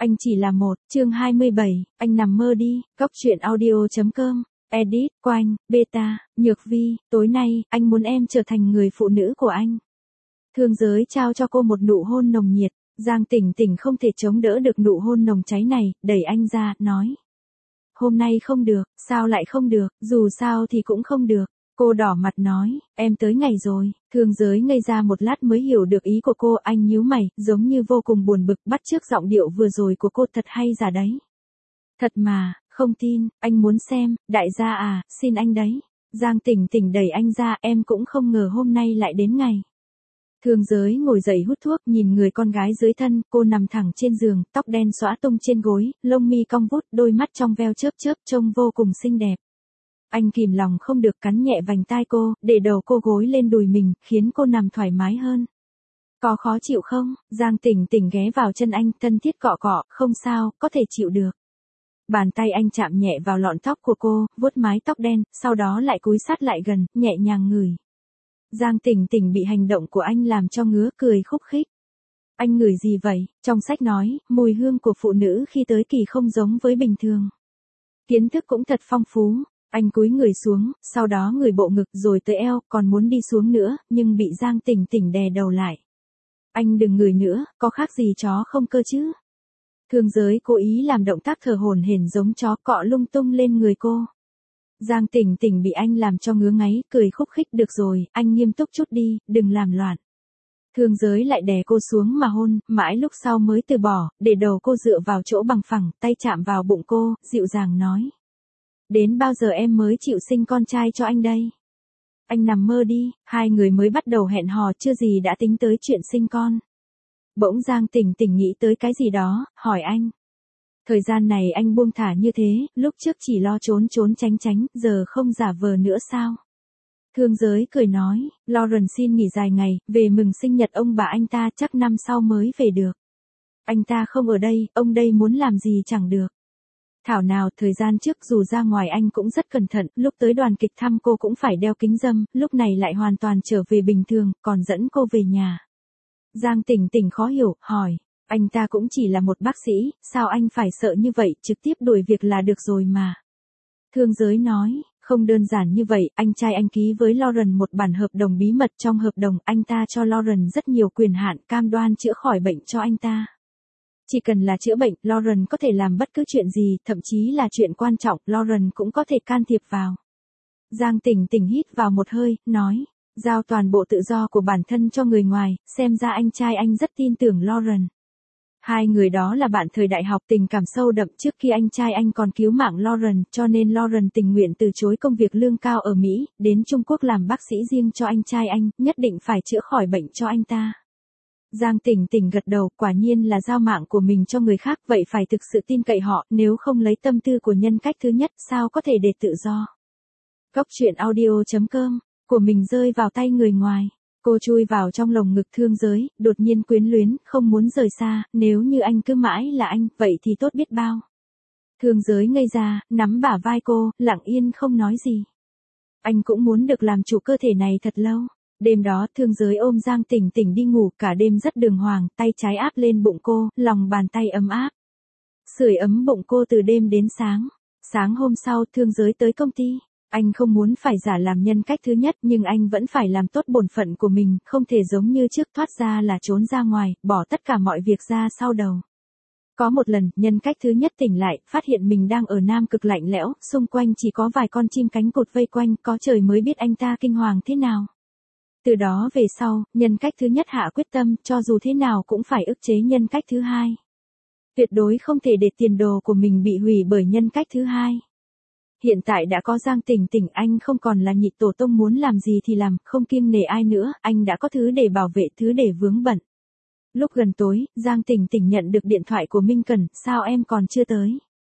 Anh chỉ là một, chương 27, anh nằm mơ đi, Cóc truyện audio.com, edit, Quanh, Beta, Nhược Vi, tối nay, anh muốn em trở thành người phụ nữ của anh. Thương giới trao cho cô một nụ hôn nồng nhiệt, Giang Tỉnh Tỉnh không thể chống đỡ được nụ hôn nồng cháy này, đẩy anh ra, nói. Hôm nay không được, sao lại không được, dù sao thì cũng không được. Cô đỏ mặt nói, em tới ngày rồi, thương giới ngây ra một lát mới hiểu được ý của cô, anh nhíu mày, giống như vô cùng buồn bực, bắt chước giọng điệu vừa rồi của cô thật hay giả đấy. Thật mà, không tin, anh muốn xem, đại gia à, xin anh đấy. Giang Tỉnh Tỉnh đẩy anh ra, em cũng không ngờ hôm nay lại đến ngày. Thương giới ngồi dậy hút thuốc, nhìn người con gái dưới thân, cô nằm thẳng trên giường, tóc đen xõa tung trên gối, lông mi cong vút, đôi mắt trong veo chớp chớp, trông vô cùng xinh đẹp. Anh kìm lòng không được cắn nhẹ vành tai cô, để đầu cô gối lên đùi mình, khiến cô nằm thoải mái hơn. Có khó chịu không? Giang Tỉnh Tỉnh ghé vào chân anh, thân thiết cọ cọ, không sao, có thể chịu được. Bàn tay anh chạm nhẹ vào lọn tóc của cô, vuốt mái tóc đen, sau đó lại cúi sát lại gần, nhẹ nhàng ngửi. Giang Tỉnh Tỉnh bị hành động của anh làm cho ngứa, cười khúc khích. Anh ngửi gì vậy? Trong sách nói, mùi hương của phụ nữ khi tới kỳ không giống với bình thường. Kiến thức cũng thật phong phú. Anh cúi người xuống, sau đó người bộ ngực rồi tới eo, còn muốn đi xuống nữa, nhưng bị Giang Tỉnh Tỉnh đè đầu lại. Anh đừng ngửi nữa, có khác gì chó không cơ chứ? Thương giới cố ý làm động tác thở hổn hển giống chó, cọ lung tung lên người cô. Giang Tỉnh Tỉnh bị anh làm cho ngứa ngáy, cười khúc khích, được rồi, anh nghiêm túc chút đi, đừng làm loạn. Thương giới lại đè cô xuống mà hôn, mãi lúc sau mới từ bỏ, để đầu cô dựa vào chỗ bằng phẳng, tay chạm vào bụng cô, dịu dàng nói. Đến bao giờ em mới chịu sinh con trai cho anh đây? Anh nằm mơ đi, hai người mới bắt đầu hẹn hò chưa gì đã tính tới chuyện sinh con. Bỗng Giang Tỉnh Tỉnh nghĩ tới cái gì đó, hỏi anh. Thời gian này anh buông thả như thế, lúc trước chỉ lo trốn trốn tránh tránh, giờ không giả vờ nữa sao? Thương giới cười nói, Lauren xin nghỉ dài ngày, về mừng sinh nhật ông bà anh ta, chắc năm sau mới về được. Anh ta không ở đây, ông đây muốn làm gì chẳng được. Thảo nào, thời gian trước dù ra ngoài anh cũng rất cẩn thận, lúc tới đoàn kịch thăm cô cũng phải đeo kính râm, lúc này lại hoàn toàn trở về bình thường, còn dẫn cô về nhà. Giang Tỉnh Tỉnh khó hiểu, hỏi, anh ta cũng chỉ là một bác sĩ, sao anh phải sợ như vậy, trực tiếp đuổi việc là được rồi mà. Thương giới nói, không đơn giản như vậy, anh trai anh ký với Lauren một bản hợp đồng bí mật, trong hợp đồng anh ta cho Lauren rất nhiều quyền hạn, cam đoan chữa khỏi bệnh cho anh ta. Chỉ cần là chữa bệnh, Lauren có thể làm bất cứ chuyện gì, thậm chí là chuyện quan trọng, Lauren cũng có thể can thiệp vào. Giang Tỉnh Tỉnh hít vào một hơi, nói, giao toàn bộ tự do của bản thân cho người ngoài, xem ra anh trai anh rất tin tưởng Lauren. Hai người đó là bạn thời đại học, tình cảm sâu đậm, trước khi anh trai anh còn cứu mạng Lauren, cho nên Lauren tình nguyện từ chối công việc lương cao ở Mỹ, đến Trung Quốc làm bác sĩ riêng cho anh trai anh, nhất định phải chữa khỏi bệnh cho anh ta. Giang Tỉnh Tỉnh gật đầu, quả nhiên là giao mạng của mình cho người khác, vậy phải thực sự tin cậy họ, nếu không lấy tâm tư của nhân cách thứ nhất, sao có thể để tự do. Cóc truyện audio.com, của mình rơi vào tay người ngoài. Cô chui vào trong lồng ngực thương giới, đột nhiên quyến luyến, không muốn rời xa, nếu như anh cứ mãi là anh, vậy thì tốt biết bao. Thương giới ngây ra, nắm bả vai cô, lặng yên không nói gì. Anh cũng muốn được làm chủ cơ thể này thật lâu. Đêm đó, thương giới ôm Giang Tỉnh Tỉnh đi ngủ, cả đêm rất đường hoàng, tay trái áp lên bụng cô, lòng bàn tay ấm áp. Sưởi ấm bụng cô từ đêm đến sáng. Sáng hôm sau, thương giới tới công ty. Anh không muốn phải giả làm nhân cách thứ nhất, nhưng anh vẫn phải làm tốt bổn phận của mình, không thể giống như trước thoát ra là trốn ra ngoài, bỏ tất cả mọi việc ra sau đầu. Có một lần, nhân cách thứ nhất tỉnh lại, phát hiện mình đang ở Nam Cực lạnh lẽo, xung quanh chỉ có vài con chim cánh cụt vây quanh, có trời mới biết anh ta kinh hoàng thế nào. Từ đó về sau, nhân cách thứ nhất hạ quyết tâm, cho dù thế nào cũng phải ức chế nhân cách thứ hai. Tuyệt đối không thể để tiền đồ của mình bị hủy bởi nhân cách thứ hai. Hiện tại đã có Giang Tỉnh Tỉnh, anh không còn là nhị tổ tông muốn làm gì thì làm, không kiêng nể ai nữa, anh đã có thứ để bảo vệ, thứ để vướng bận. Lúc gần tối, Giang Tỉnh Tỉnh nhận được điện thoại của Minh Cần, sao em còn chưa tới?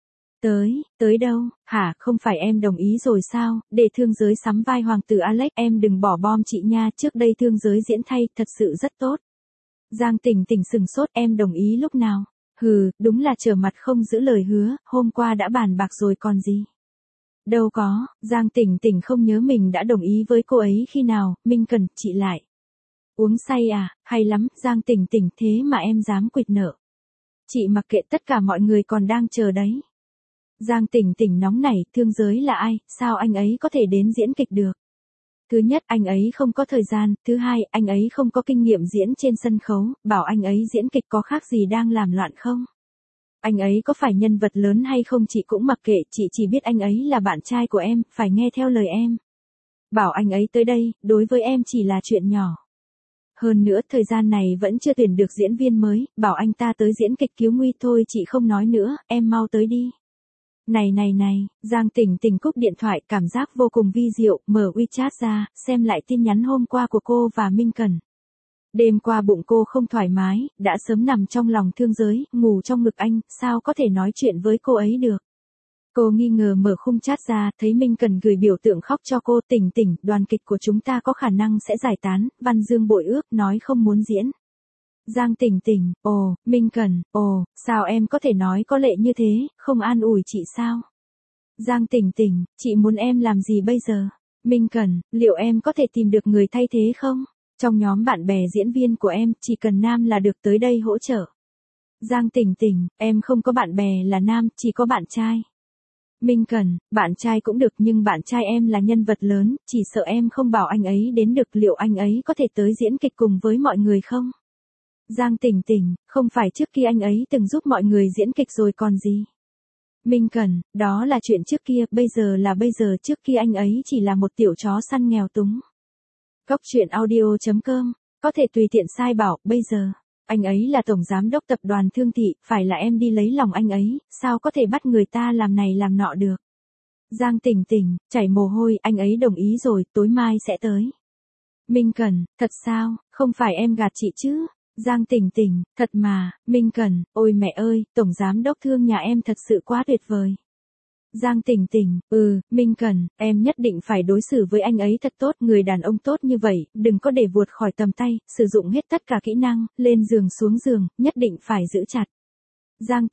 Tới đâu, hả, không phải em đồng ý rồi sao, để thương giới sắm vai hoàng tử Alex, em đừng bỏ bom chị nha, trước đây thương giới diễn thay, thật sự rất tốt. Giang Tỉnh Tỉnh sừng sốt, em đồng ý lúc nào? Hừ, đúng là trở mặt không giữ lời hứa, hôm qua đã bàn bạc rồi còn gì. Đâu có, Giang Tỉnh Tỉnh không nhớ mình đã đồng ý với cô ấy khi nào, Minh Cần, chị lại. Uống say à, hay lắm, Giang Tỉnh Tỉnh, thế mà em dám quỵt nợ. Chị mặc kệ, tất cả mọi người còn đang chờ đấy. Giang Tỉnh Tỉnh nóng nảy, Thương Giới là ai, sao anh ấy có thể đến diễn kịch được? Thứ nhất, anh ấy không có thời gian, thứ hai, anh ấy không có kinh nghiệm diễn trên sân khấu, bảo anh ấy diễn kịch có khác gì đang làm loạn không? Anh ấy có phải nhân vật lớn hay không chị cũng mặc kệ, chị chỉ biết anh ấy là bạn trai của em, phải nghe theo lời em. Bảo anh ấy tới đây, đối với em chỉ là chuyện nhỏ. Hơn nữa, thời gian này vẫn chưa tuyển được diễn viên mới, bảo anh ta tới diễn kịch cứu nguy thôi, chị không nói nữa, em mau tới đi. Này, Giang Tỉnh Tỉnh cúp điện thoại, cảm giác vô cùng vi diệu, mở WeChat ra, xem lại tin nhắn hôm qua của cô và Minh Cần. Đêm qua bụng cô không thoải mái, đã sớm nằm trong lòng Thương Giới, ngủ trong ngực anh, sao có thể nói chuyện với cô ấy được. Cô nghi ngờ mở khung chat ra, thấy Minh Cần gửi biểu tượng khóc cho cô. Tỉnh Tỉnh, đoàn kịch của chúng ta có khả năng sẽ giải tán, Văn Dương bội ước, nói không muốn diễn. Giang Tỉnh Tỉnh, ồ, Minh Cần, ồ, sao em có thể nói có lệ như thế, không an ủi chị sao? Giang Tỉnh Tỉnh, chị muốn em làm gì bây giờ? Minh Cần, liệu em có thể tìm được người thay thế không? Trong nhóm bạn bè diễn viên của em, chỉ cần nam là được, tới đây hỗ trợ. Giang Tỉnh Tỉnh, em không có bạn bè là nam, chỉ có bạn trai. Minh Cần, bạn trai cũng được nhưng bạn trai em là nhân vật lớn, chỉ sợ em không bảo anh ấy đến được, liệu anh ấy có thể tới diễn kịch cùng với mọi người không? Giang Tỉnh Tỉnh, không phải trước kia anh ấy từng giúp mọi người diễn kịch rồi còn gì? Minh Cần, đó là chuyện trước kia, bây giờ là bây giờ, trước kia anh ấy chỉ là một tiểu chó săn nghèo túng. Cóc truyện audio.com, có thể tùy tiện sai bảo, bây giờ, anh ấy là tổng giám đốc tập đoàn Thương Thị, phải là em đi lấy lòng anh ấy, sao có thể bắt người ta làm này làm nọ được. Giang Tỉnh Tỉnh, chảy mồ hôi, anh ấy đồng ý rồi, tối mai sẽ tới. Minh Cần, thật sao, không phải em gạt chị chứ? Giang Tỉnh Tỉnh, thật mà. Minh Cần, ôi mẹ ơi, tổng giám đốc Thương nhà em thật sự quá tuyệt vời. Giang Tỉnh Tỉnh, Minh Cần, em nhất định phải đối xử với anh ấy thật tốt, người đàn ông tốt như vậy, đừng có để vuột khỏi tầm tay, sử dụng hết tất cả kỹ năng, lên giường xuống giường, nhất định phải giữ chặt. Giang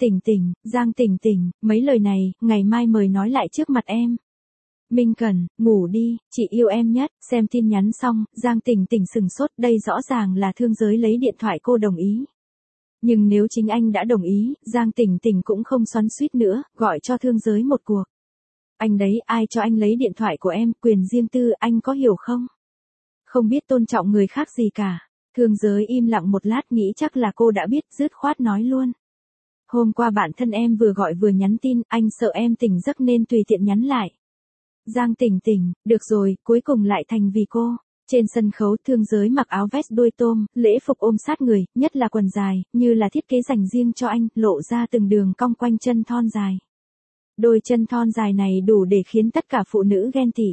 Tỉnh Tỉnh, mấy lời này, ngày mai mời nói lại trước mặt em. Minh Cần, ngủ đi, chị yêu em nhất. Xem tin nhắn xong, Giang Tỉnh Tỉnh sừng sốt, đây rõ ràng là Thương Giới lấy điện thoại cô đồng ý. Nhưng nếu chính anh đã đồng ý, Giang Tỉnh Tỉnh cũng không xoắn xuýt nữa, gọi cho Thương Giới một cuộc. Anh đấy, ai cho anh lấy điện thoại của em, quyền riêng tư, anh có hiểu không? Không biết tôn trọng người khác gì cả. Thương Giới im lặng một lát, nghĩ chắc là cô đã biết, dứt khoát nói luôn. Hôm qua bạn thân em vừa gọi vừa nhắn tin, anh sợ em tỉnh giấc nên tùy tiện nhắn lại. Giang Tỉnh Tỉnh, được rồi, cuối cùng lại thành vì cô. Trên sân khấu, Thương Giới mặc áo vest đuôi tôm, lễ phục ôm sát người, nhất là quần dài, như là thiết kế dành riêng cho anh, lộ ra từng đường cong quanh chân thon dài. Đôi chân thon dài này đủ để khiến tất cả phụ nữ ghen tị.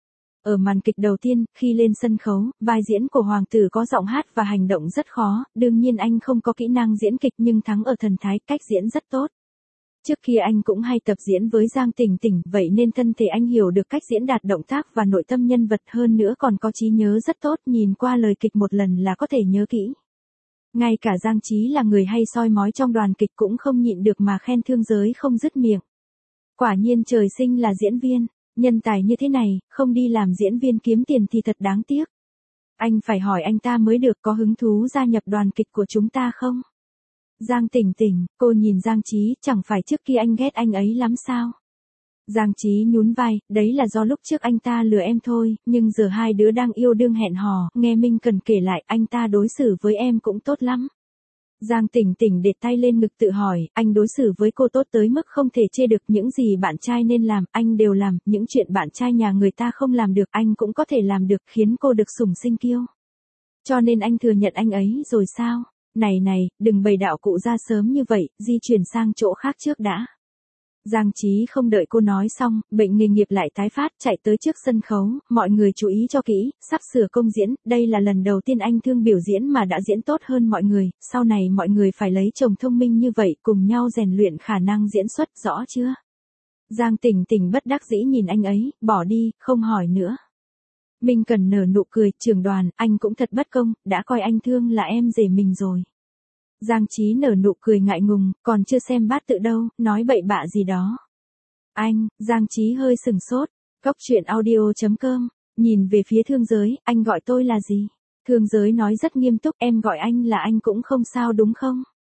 Ở màn kịch đầu tiên, khi lên sân khấu, vai diễn của hoàng tử có giọng hát và hành động rất khó, đương nhiên anh không có kỹ năng diễn kịch nhưng thắng ở thần thái, cách diễn rất tốt. Trước kia anh cũng hay tập diễn với Giang Tỉnh Tỉnh, vậy nên thân thể anh hiểu được cách diễn đạt động tác và nội tâm nhân vật, hơn nữa còn có trí nhớ rất tốt, nhìn qua lời kịch một lần là có thể nhớ kỹ. Ngay cả Giang Chí là người hay soi mói trong đoàn kịch cũng không nhịn được mà khen Thương Giới không dứt miệng. Quả nhiên trời sinh là diễn viên, nhân tài như thế này, không đi làm diễn viên kiếm tiền thì thật đáng tiếc. Anh phải hỏi anh ta mới được, có hứng thú gia nhập đoàn kịch của chúng ta không? Giang Tỉnh Tỉnh, cô nhìn Giang Chí, chẳng phải trước kia anh ghét anh ấy lắm sao? Giang Chí nhún vai, đấy là do lúc trước anh ta lừa em thôi, nhưng giờ hai đứa đang yêu đương hẹn hò, nghe Minh Cần kể lại, anh ta đối xử với em cũng tốt lắm. Giang Tỉnh Tỉnh để tay lên ngực tự hỏi, anh đối xử với cô tốt tới mức không thể chê được, những gì bạn trai nên làm, anh đều làm, những chuyện bạn trai nhà người ta không làm được, anh cũng có thể làm được, khiến cô được sủng sinh kiêu. Cho nên anh thừa nhận anh ấy rồi sao? Này, đừng bày đạo cụ ra sớm như vậy, di chuyển sang chỗ khác trước đã. Giang Chí không đợi cô nói xong, bệnh nghề nghiệp lại tái phát, chạy tới trước sân khấu, mọi người chú ý cho kỹ, sắp sửa công diễn, đây là lần đầu tiên anh Thương biểu diễn mà đã diễn tốt hơn mọi người, sau này mọi người phải lấy chồng thông minh như vậy, cùng nhau rèn luyện khả năng diễn xuất, rõ chưa? Giang Tỉnh Tỉnh bất đắc dĩ nhìn anh ấy, bỏ đi, không hỏi nữa. Minh Cần nở nụ cười, trưởng đoàn, anh cũng thật bất công, đã coi anh Thương là em rể mình rồi. Giang Chí nở nụ cười ngại ngùng, còn chưa xem bát tự đâu, nói bậy bạ gì đó. Anh, Giang Chí hơi sừng sốt, cóc truyện audio.com, nhìn về phía Thương Giới, anh gọi tôi là gì? Thương Giới nói rất nghiêm túc, em gọi anh là anh cũng không sao đúng không?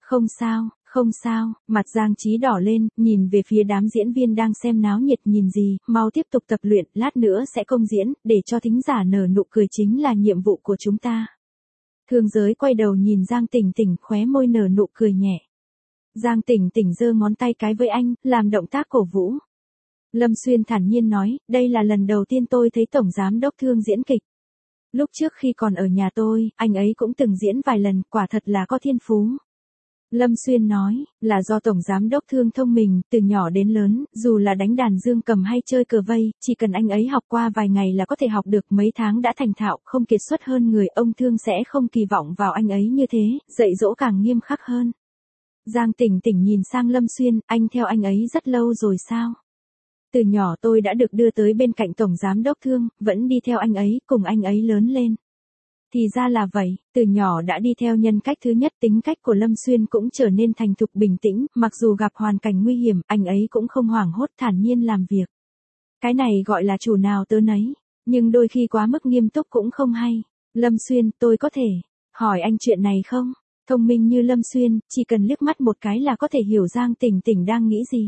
Không sao, mặt Giang Chí đỏ lên, nhìn về phía đám diễn viên đang xem náo nhiệt nhìn gì, mau tiếp tục tập luyện, lát nữa sẽ công diễn, để cho thính giả nở nụ cười chính là nhiệm vụ của chúng ta. Thương Giới quay đầu nhìn Giang Tỉnh Tỉnh, khóe môi nở nụ cười nhẹ. Giang Tỉnh Tỉnh giơ ngón tay cái với anh, làm động tác cổ vũ. Lâm Xuyên thản nhiên nói, đây là lần đầu tiên tôi thấy Tổng Giám Đốc Thương diễn kịch. Lúc trước khi còn ở nhà tôi, anh ấy cũng từng diễn vài lần, quả thật là có thiên phú. Lâm Xuyên nói, là do Tổng Giám Đốc Thương thông minh, từ nhỏ đến lớn, dù là đánh đàn dương cầm hay chơi cờ vây, chỉ cần anh ấy học qua vài ngày là có thể học được, mấy tháng đã thành thạo, không kiệt xuất hơn người, ông Thương sẽ không kỳ vọng vào anh ấy như thế, dạy dỗ càng nghiêm khắc hơn. Giang Tỉnh Tỉnh nhìn sang Lâm Xuyên, anh theo anh ấy rất lâu rồi sao? Từ nhỏ tôi đã được đưa tới bên cạnh Tổng Giám Đốc Thương, vẫn đi theo anh ấy, cùng anh ấy lớn lên. Thì ra là vậy, từ nhỏ đã đi theo nhân cách thứ nhất, tính cách của Lâm Xuyên cũng trở nên thành thục bình tĩnh, mặc dù gặp hoàn cảnh nguy hiểm, anh ấy cũng không hoảng hốt, thản nhiên làm việc. Cái này gọi là chủ nào tớ nấy, nhưng đôi khi quá mức nghiêm túc cũng không hay. Lâm Xuyên, tôi có thể hỏi anh chuyện này không? Thông minh như Lâm Xuyên, chỉ cần liếc mắt một cái là có thể hiểu Giang Tỉnh Tỉnh đang nghĩ gì.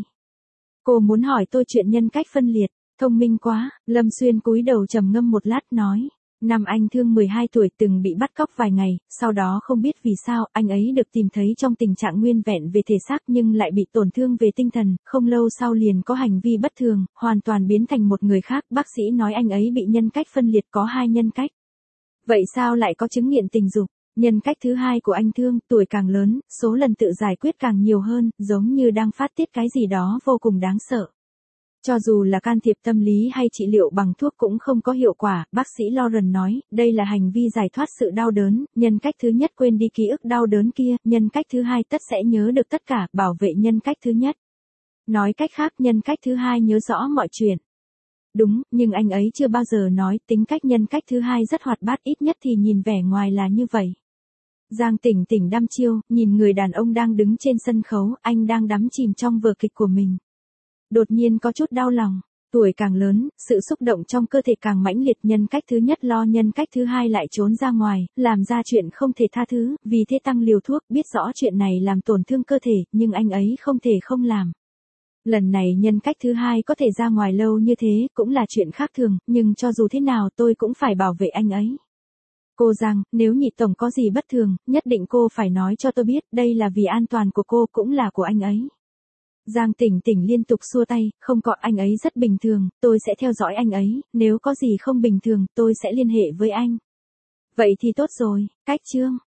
Cô muốn hỏi tôi chuyện nhân cách phân liệt, thông minh quá, Lâm Xuyên cúi đầu trầm ngâm một lát nói. Năm anh Thương 12 tuổi từng bị bắt cóc vài ngày, sau đó không biết vì sao, anh ấy được tìm thấy trong tình trạng nguyên vẹn về thể xác nhưng lại bị tổn thương về tinh thần, không lâu sau liền có hành vi bất thường, hoàn toàn biến thành một người khác, bác sĩ nói anh ấy bị nhân cách phân liệt, có 2 nhân cách. Vậy sao lại có chứng nghiện tình dục? Nhân cách thứ 2 của anh Thương, tuổi càng lớn, số lần tự giải quyết càng nhiều hơn, giống như đang phát tiết cái gì đó vô cùng đáng sợ. Cho dù là can thiệp tâm lý hay trị liệu bằng thuốc cũng không có hiệu quả, bác sĩ Lauren nói, đây là hành vi giải thoát sự đau đớn, nhân cách thứ nhất quên đi ký ức đau đớn kia, nhân cách thứ 2 tất sẽ nhớ được tất cả, bảo vệ nhân cách thứ nhất. Nói cách khác, nhân cách thứ 2 nhớ rõ mọi chuyện. Đúng, nhưng anh ấy chưa bao giờ nói, tính cách nhân cách thứ 2 rất hoạt bát, ít nhất thì nhìn vẻ ngoài là như vậy. Giang Tỉnh Tỉnh đăm chiêu, nhìn người đàn ông đang đứng trên sân khấu, anh đang đắm chìm trong vở kịch của mình. Đột nhiên có chút đau lòng, tuổi càng lớn, sự xúc động trong cơ thể càng mãnh liệt, nhân cách thứ nhất lo nhân cách thứ 2 lại trốn ra ngoài, làm ra chuyện không thể tha thứ, vì thế tăng liều thuốc, biết rõ chuyện này làm tổn thương cơ thể, nhưng anh ấy không thể không làm. Lần này nhân cách thứ 2 có thể ra ngoài lâu như thế, cũng là chuyện khác thường, nhưng cho dù thế nào tôi cũng phải bảo vệ anh ấy. Cô Giang, nếu Nhị Tổng có gì bất thường, nhất định cô phải nói cho tôi biết, đây là vì an toàn của cô cũng là của anh ấy. Giang Tỉnh Tỉnh liên tục xua tay, không có, anh ấy rất bình thường, tôi sẽ theo dõi anh ấy, nếu có gì không bình thường, tôi sẽ liên hệ với anh. Vậy thì tốt rồi, cách chương.